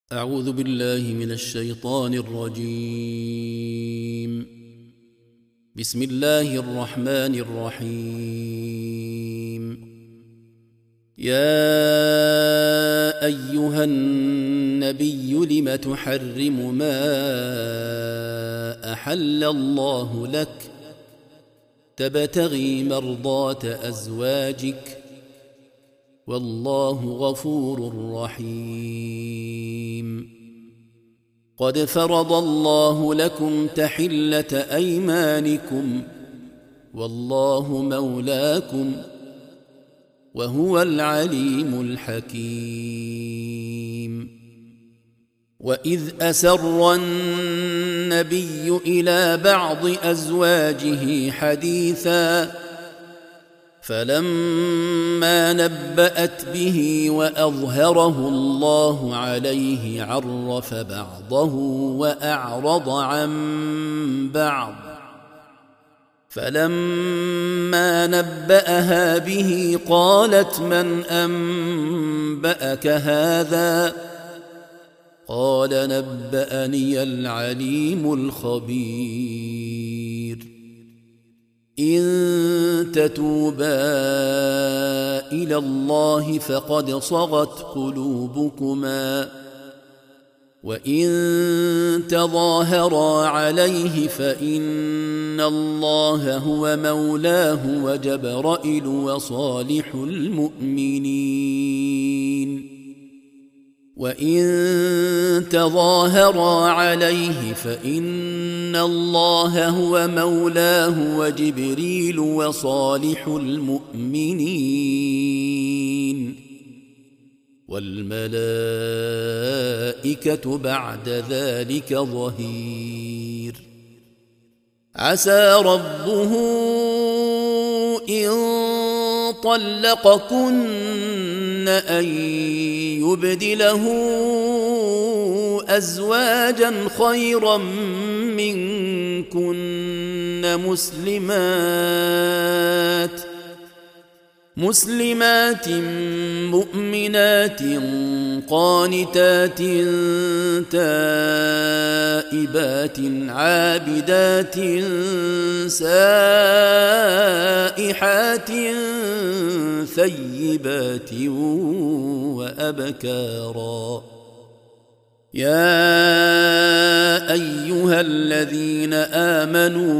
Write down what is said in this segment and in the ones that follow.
أعوذ بالله من الشيطان الرجيم. بسم الله الرحمن الرحيم. يا أيها النبي لم تحرم ما أحل الله لك تبتغي مرضات أزواجك والله غفور رحيم. قد فرض الله لكم تحلة أيمانكم والله مولاكم وهو العليم الحكيم. وإذ أسر النبي إلى بعض أزواجه حديثا فلما نبأت به وأظهره الله عليه عرف بعضه وأعرض عن بعض فلما نبأها به قالت من أنبأك هذا قال نبأني العليم الخبير. إن تتوبا إلى الله فقد صغت قلوبكما وإن تظاهرا عليه فإن الله هو مولاه وجبرائيل وصالح المؤمنين. وإن تظاهرا عليه فإن الله هو مولاه وجبريل وصالح المؤمنين والملائكة بعد ذلك ظهير. عسى ربه إن طلقكن أن يبدله أزواجا خيرا منكن مسلمات مؤمنات قانتات تائبات عابدات سائحات ثيبات وأبكارا. يا أيها الذين آمنوا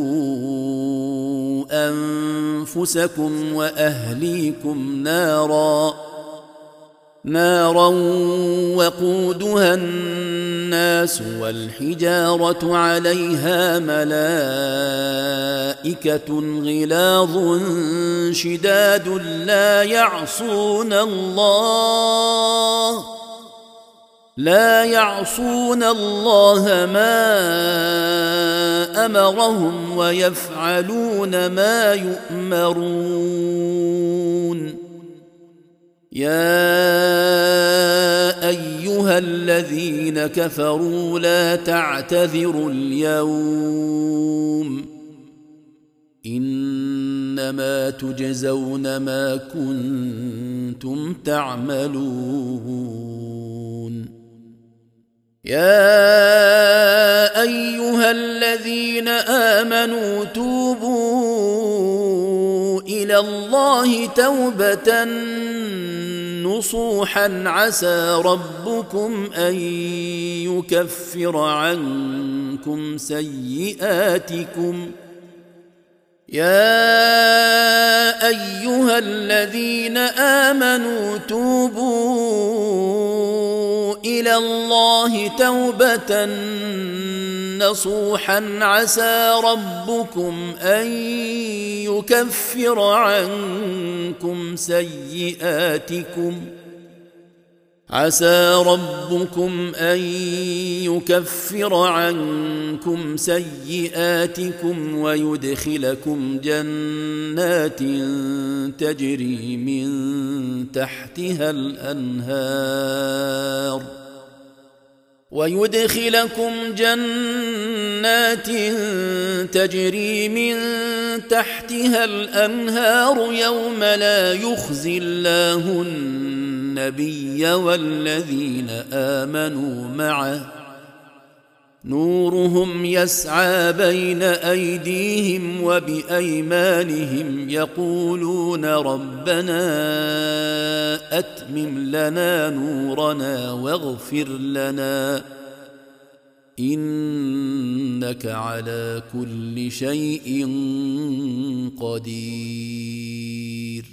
قوا أنفسكم وأهليكم نارا وقودها الناس والحجارة عليها ملائكة غلاظ شداد لا يعصون الله ما أمرهم ويفعلون ما يؤمرون. يا أيها الذين كفروا لا تعتذروا اليوم إنما تجزون ما كنتم تعملون. يا أيها الذين آمنوا توبوا إلى الله توبة نصوحا عسى ربكم أن يكفر عنكم سيئاتكم. يا أيها الذين آمنوا توبوا إلى الله توبة نصوحا عسى ربكم أن يكفر عنكم سيئاتكم ويدخلكم جنات تجري من تحتها الأنهار يوم لا يخزي الله النبي والذين آمنوا معه نورهم يسعى بين أيديهم وبأيمانهم يقولون ربنا أتمم لنا نورنا واغفر لنا إنك على كل شيء قدير.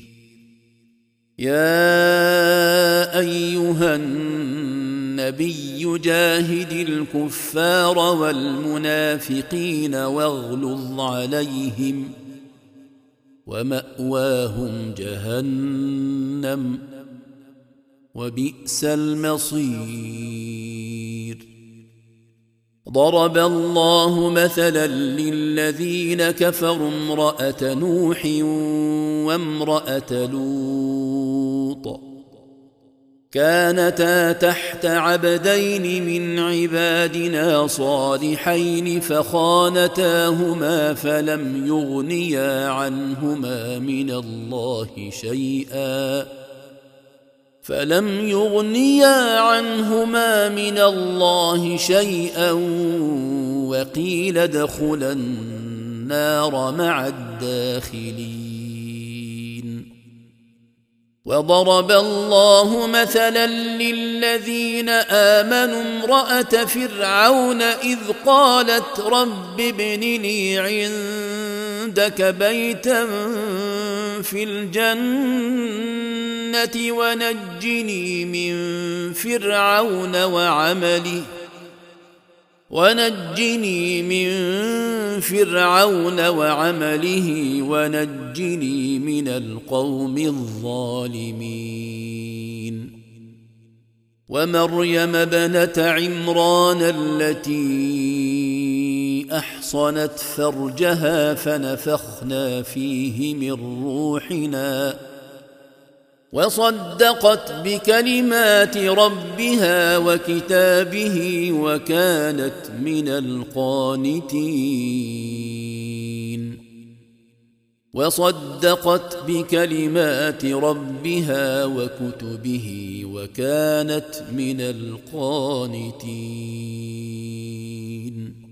يا أيها النبي جاهد الكفار والمنافقين واغلظ عليهم ومأواهم جهنم وبئس المصير. ضرب الله مثلا للذين كفروا امرأة نوح وامرأة لوط كانتا تحت عبدين من عبادنا صالحين فخانتاهما فلم يغنيا عنهما من الله شيئا وقيل ادخلا النار مع الداخلين. وضرب الله مثلا للذين آمنوا امرأة فرعون إذ قالت رب ابن لي عندك بيتا في الجنة ونجني من فرعون وعمله ونجني من القوم الظالمين. ومريم ابنة عمران التي أحصنت فرجها فنفخنا فيه من روحنا وصدقت بكلمات ربها وكتابه وكانت من القانتين.